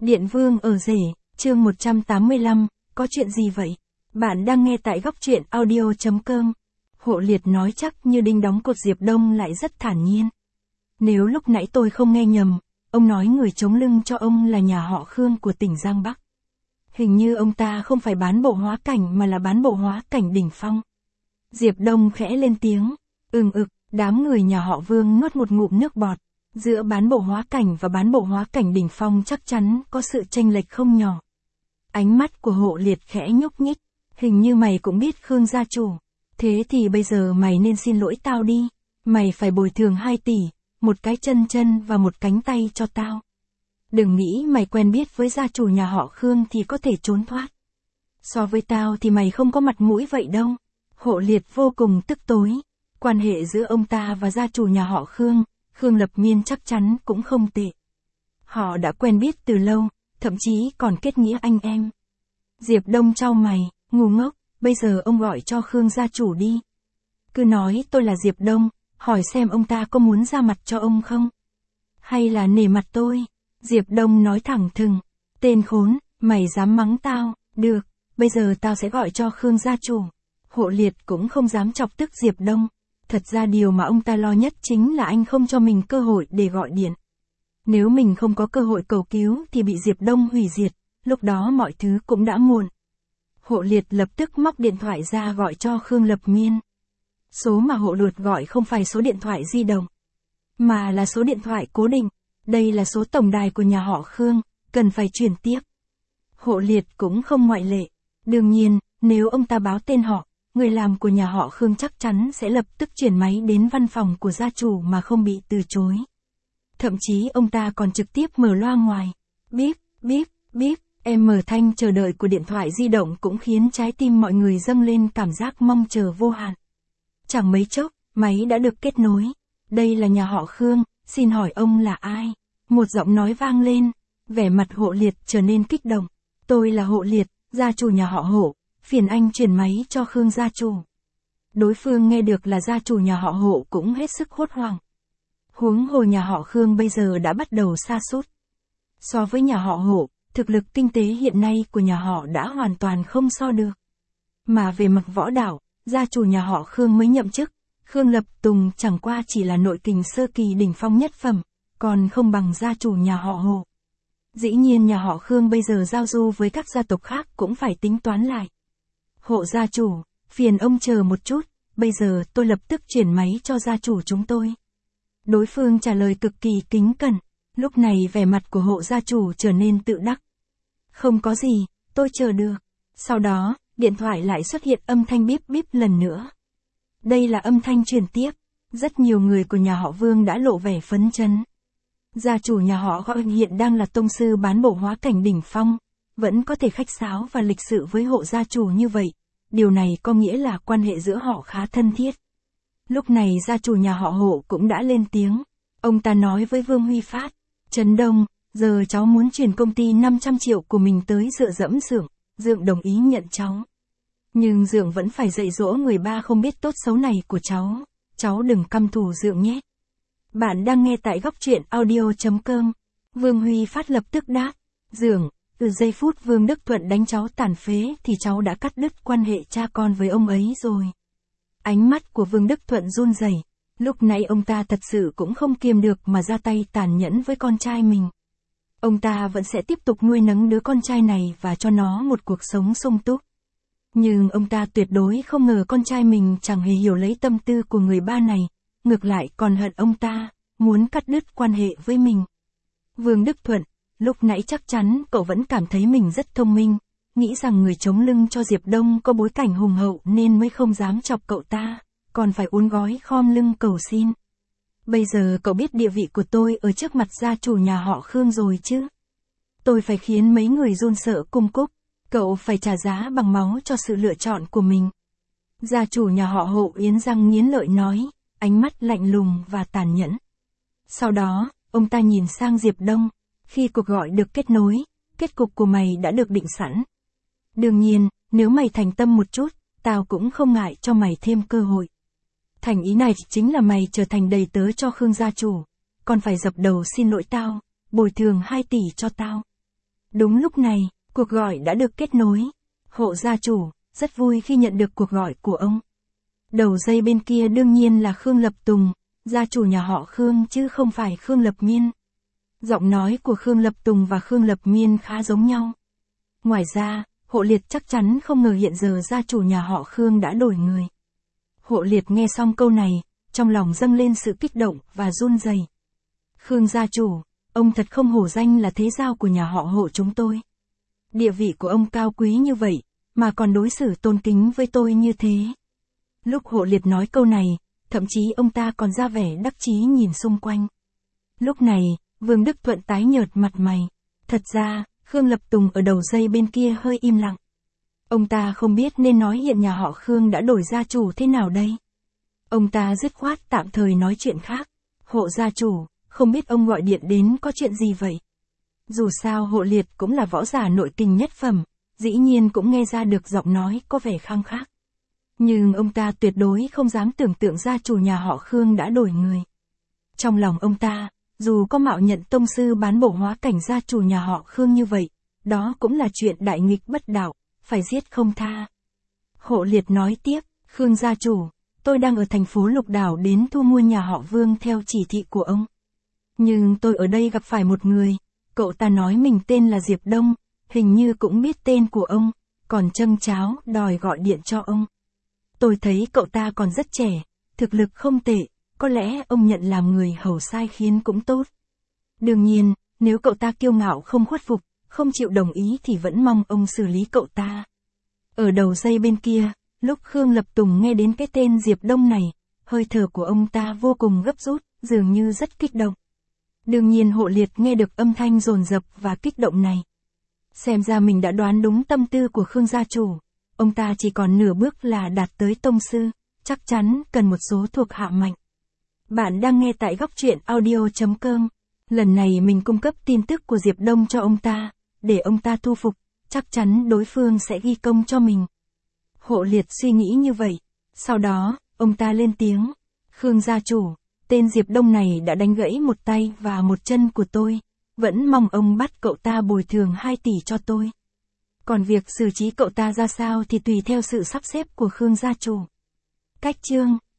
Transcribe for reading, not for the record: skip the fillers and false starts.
Điện Vương ở rể, chương 185, có chuyện gì vậy? Bạn đang nghe tại góc truyện audio.com. Hộ Liệt nói chắc như đinh đóng cột. Diệp Đông lại rất thản nhiên. Nếu lúc nãy tôi không nghe nhầm, ông nói người chống lưng cho ông là nhà họ Khương của tỉnh Giang Bắc. Hình như ông ta không phải bán bộ hóa cảnh mà là bán bộ hóa cảnh đỉnh phong. Diệp Đông khẽ lên tiếng. Đám người nhà họ Vương nuốt một ngụm nước bọt. Giữa bán bộ hóa cảnh và bán bộ hóa cảnh đỉnh phong chắc chắn có sự chênh lệch không nhỏ. Ánh mắt của Hộ Liệt khẽ nhúc nhích. Hình như mày cũng biết Khương gia chủ. Thế thì bây giờ mày nên xin lỗi tao đi. Mày phải bồi thường 2 tỷ, một cái chân và một cánh tay cho tao. Đừng nghĩ mày quen biết với gia chủ nhà họ Khương thì có thể trốn thoát. So với tao thì mày không có mặt mũi vậy đâu. Hộ Liệt vô cùng tức tối. Quan hệ giữa ông ta và gia chủ nhà họ Khương, Khương Lập Miên chắc chắn cũng không tệ. Họ đã quen biết từ lâu, thậm chí còn kết nghĩa anh em. Diệp Đông chau mày, ngu ngốc, bây giờ ông gọi cho Khương gia chủ đi. Cứ nói tôi là Diệp Đông, hỏi xem ông ta có muốn ra mặt cho ông không? Hay là nể mặt tôi? Diệp Đông nói thẳng thừng, tên khốn, mày dám mắng tao, được, bây giờ tao sẽ gọi cho Khương gia chủ. Hộ Liệt cũng không dám chọc tức Diệp Đông. Thật ra điều mà ông ta lo nhất chính là anh không cho mình cơ hội để gọi điện. Nếu mình không có cơ hội cầu cứu thì bị Diệp Đông hủy diệt, lúc đó mọi thứ cũng đã muộn. Hộ Liệt lập tức móc điện thoại ra gọi cho Khương Lập Miên. Số mà Hộ Liệt gọi không phải số điện thoại di động, mà là số điện thoại cố định. Đây là số tổng đài của nhà họ Khương, cần phải chuyển tiếp. Hộ Liệt cũng không ngoại lệ. Đương nhiên, nếu ông ta báo tên họ, người làm của nhà họ Khương chắc chắn sẽ lập tức chuyển máy đến văn phòng của gia chủ mà không bị từ chối. Thậm chí ông ta còn trực tiếp mở loa ngoài. Bíp, bíp, bíp, mở thanh chờ đợi của điện thoại di động cũng khiến trái tim mọi người dâng lên cảm giác mong chờ vô hạn. Chẳng mấy chốc, máy đã được kết nối. Đây là nhà họ Khương, xin hỏi ông là ai? Một giọng nói vang lên, vẻ mặt Hộ Liệt trở nên kích động. Tôi là Hộ Liệt, gia chủ nhà họ Hộ. Phiền anh chuyển máy cho Khương gia chủ. Đối phương nghe được là gia chủ nhà họ Hộ cũng hết sức hốt hoảng. Huống hồ nhà họ Khương bây giờ đã bắt đầu sa sút. So với nhà họ Hộ, thực lực kinh tế hiện nay của nhà họ đã hoàn toàn không so được. Mà về mặt võ đạo, gia chủ nhà họ Khương mới nhậm chức, Khương Lập Tùng chẳng qua chỉ là nội kình sơ kỳ đỉnh phong nhất phẩm, còn không bằng gia chủ nhà họ Hộ. Dĩ nhiên nhà họ Khương bây giờ giao du với các gia tộc khác cũng phải tính toán lại. Hộ gia chủ, phiền ông chờ một chút, bây giờ tôi lập tức chuyển máy cho gia chủ chúng tôi. Đối phương trả lời cực kỳ kính cẩn, lúc này vẻ mặt của Hộ gia chủ trở nên tự đắc. Không có gì, tôi chờ được. Sau đó, điện thoại lại xuất hiện âm thanh bíp bíp lần nữa. Đây là âm thanh truyền tiếp, rất nhiều người của nhà họ Vương đã lộ vẻ phấn chấn. Gia chủ nhà họ Gọi hiện đang là tông sư bán bộ hóa cảnh đỉnh phong. Vẫn có thể khách sáo và lịch sự với Hộ gia chủ như vậy, điều này có nghĩa là quan hệ giữa họ khá thân thiết. Lúc này gia chủ nhà họ Hộ cũng đã lên tiếng. Ông ta nói với Vương Huy Phát, Trấn Đông, giờ cháu muốn chuyển công ty 500 triệu của mình tới Dựa Dẫm Dượng, Dượng đồng ý nhận cháu. Nhưng Dượng vẫn phải dạy dỗ người ba không biết tốt xấu này của cháu đừng căm thù Dượng nhé. Bạn đang nghe tại góc truyện audio.com. Vương Huy Phát lập tức đáp, Dượng. Từ giây phút Vương Đức Thuận đánh cháu tàn phế thì cháu đã cắt đứt quan hệ cha con với ông ấy rồi. Ánh mắt của Vương Đức Thuận run rẩy. Lúc nãy ông ta thật sự cũng không kiềm được mà ra tay tàn nhẫn với con trai mình. Ông ta vẫn sẽ tiếp tục nuôi nấng đứa con trai này và cho nó một cuộc sống sung túc. Nhưng ông ta tuyệt đối không ngờ con trai mình chẳng hề hiểu lấy tâm tư của người ba này, ngược lại còn hận ông ta, muốn cắt đứt quan hệ với mình. Vương Đức Thuận, lúc nãy chắc chắn cậu vẫn cảm thấy mình rất thông minh, nghĩ rằng người chống lưng cho Diệp Đông có bối cảnh hùng hậu nên mới không dám chọc cậu ta, còn phải uốn gói khom lưng cầu xin. Bây giờ cậu biết địa vị của tôi ở trước mặt gia chủ nhà họ Khương rồi chứ? Tôi phải khiến mấy người run sợ cung cúc, cậu phải trả giá bằng máu cho sự lựa chọn của mình. Gia chủ nhà họ Hộ nghiến răng nghiến lợi nói, ánh mắt lạnh lùng và tàn nhẫn. Sau đó, ông ta nhìn sang Diệp Đông. Khi cuộc gọi được kết nối, kết cục của mày đã được định sẵn. Đương nhiên, nếu mày thành tâm một chút, tao cũng không ngại cho mày thêm cơ hội. Thành ý này chính là mày trở thành đầy tớ cho Khương gia chủ, còn phải dập đầu xin lỗi tao, bồi thường 2 tỷ cho tao. Đúng lúc này, cuộc gọi đã được kết nối. Hộ gia chủ, rất vui khi nhận được cuộc gọi của ông. Đầu dây bên kia đương nhiên là Khương Lập Tùng, gia chủ nhà họ Khương chứ không phải Khương Lập Miên. Giọng nói của Khương Lập Tùng và Khương Lập Miên khá giống nhau. Ngoài ra, Hộ Liệt chắc chắn không ngờ hiện giờ gia chủ nhà họ Khương đã đổi người. Hộ Liệt nghe xong câu này, trong lòng dâng lên sự kích động và run rẩy. Khương gia chủ, ông thật không hổ danh là thế giao của nhà họ Hộ chúng tôi. Địa vị của ông cao quý như vậy, mà còn đối xử tôn kính với tôi như thế. Lúc Hộ Liệt nói câu này, thậm chí ông ta còn ra vẻ đắc chí nhìn xung quanh. Lúc này, Vương Đức Thuận tái nhợt mặt mày. Thật ra, Khương Lập Tùng ở đầu dây bên kia hơi im lặng. Ông ta không biết nên nói hiện nhà họ Khương đã đổi gia chủ thế nào đây. Ông ta dứt khoát tạm thời nói chuyện khác. Hộ gia chủ, không biết ông gọi điện đến có chuyện gì vậy? Dù sao Hộ Liệt cũng là võ giả nội kình nhất phẩm, dĩ nhiên cũng nghe ra được giọng nói có vẻ khăng khắc. Nhưng ông ta tuyệt đối không dám tưởng tượng gia chủ nhà họ Khương đã đổi người. Trong lòng ông ta, dù có mạo nhận tông sư bán bổ hóa cảnh gia chủ nhà họ Khương như vậy, đó cũng là chuyện đại nghịch bất đạo, phải giết không tha. Hộ Liệt nói tiếp, Khương gia chủ, tôi đang ở thành phố Lục Đảo đến thu mua nhà họ Vương theo chỉ thị của ông. Nhưng tôi ở đây gặp phải một người, cậu ta nói mình tên là Diệp Đông, hình như cũng biết tên của ông, còn châm cháo đòi gọi điện cho ông. Tôi thấy cậu ta còn rất trẻ, thực lực không tệ, có lẽ ông nhận làm người hầu sai khiến cũng tốt. Đương nhiên, nếu cậu ta kiêu ngạo không khuất phục, không chịu đồng ý thì vẫn mong ông xử lý cậu ta. Ở đầu dây bên kia, lúc Khương Lập Tùng nghe đến cái tên Diệp Đông này, hơi thở của ông ta vô cùng gấp rút, dường như rất kích động. Đương nhiên Hộ Liệt nghe được âm thanh dồn dập và kích động này. Xem ra mình đã đoán đúng tâm tư của Khương gia chủ. Ông ta chỉ còn nửa bước là đạt tới tông sư, chắc chắn cần một số thuộc hạ mạnh. Bạn đang nghe tại góc truyện audio.com. Lần này mình cung cấp tin tức của Diệp Đông cho ông ta, để ông ta thu phục, chắc chắn đối phương sẽ ghi công cho mình. Hộ Liệt suy nghĩ như vậy. Sau đó, ông ta lên tiếng. Khương gia chủ, tên Diệp Đông này đã đánh gãy một tay và một chân của tôi. Vẫn mong ông bắt cậu ta bồi thường 2 tỷ cho tôi. Còn việc xử trí cậu ta ra sao thì tùy theo sự sắp xếp của Khương gia chủ. Cách chương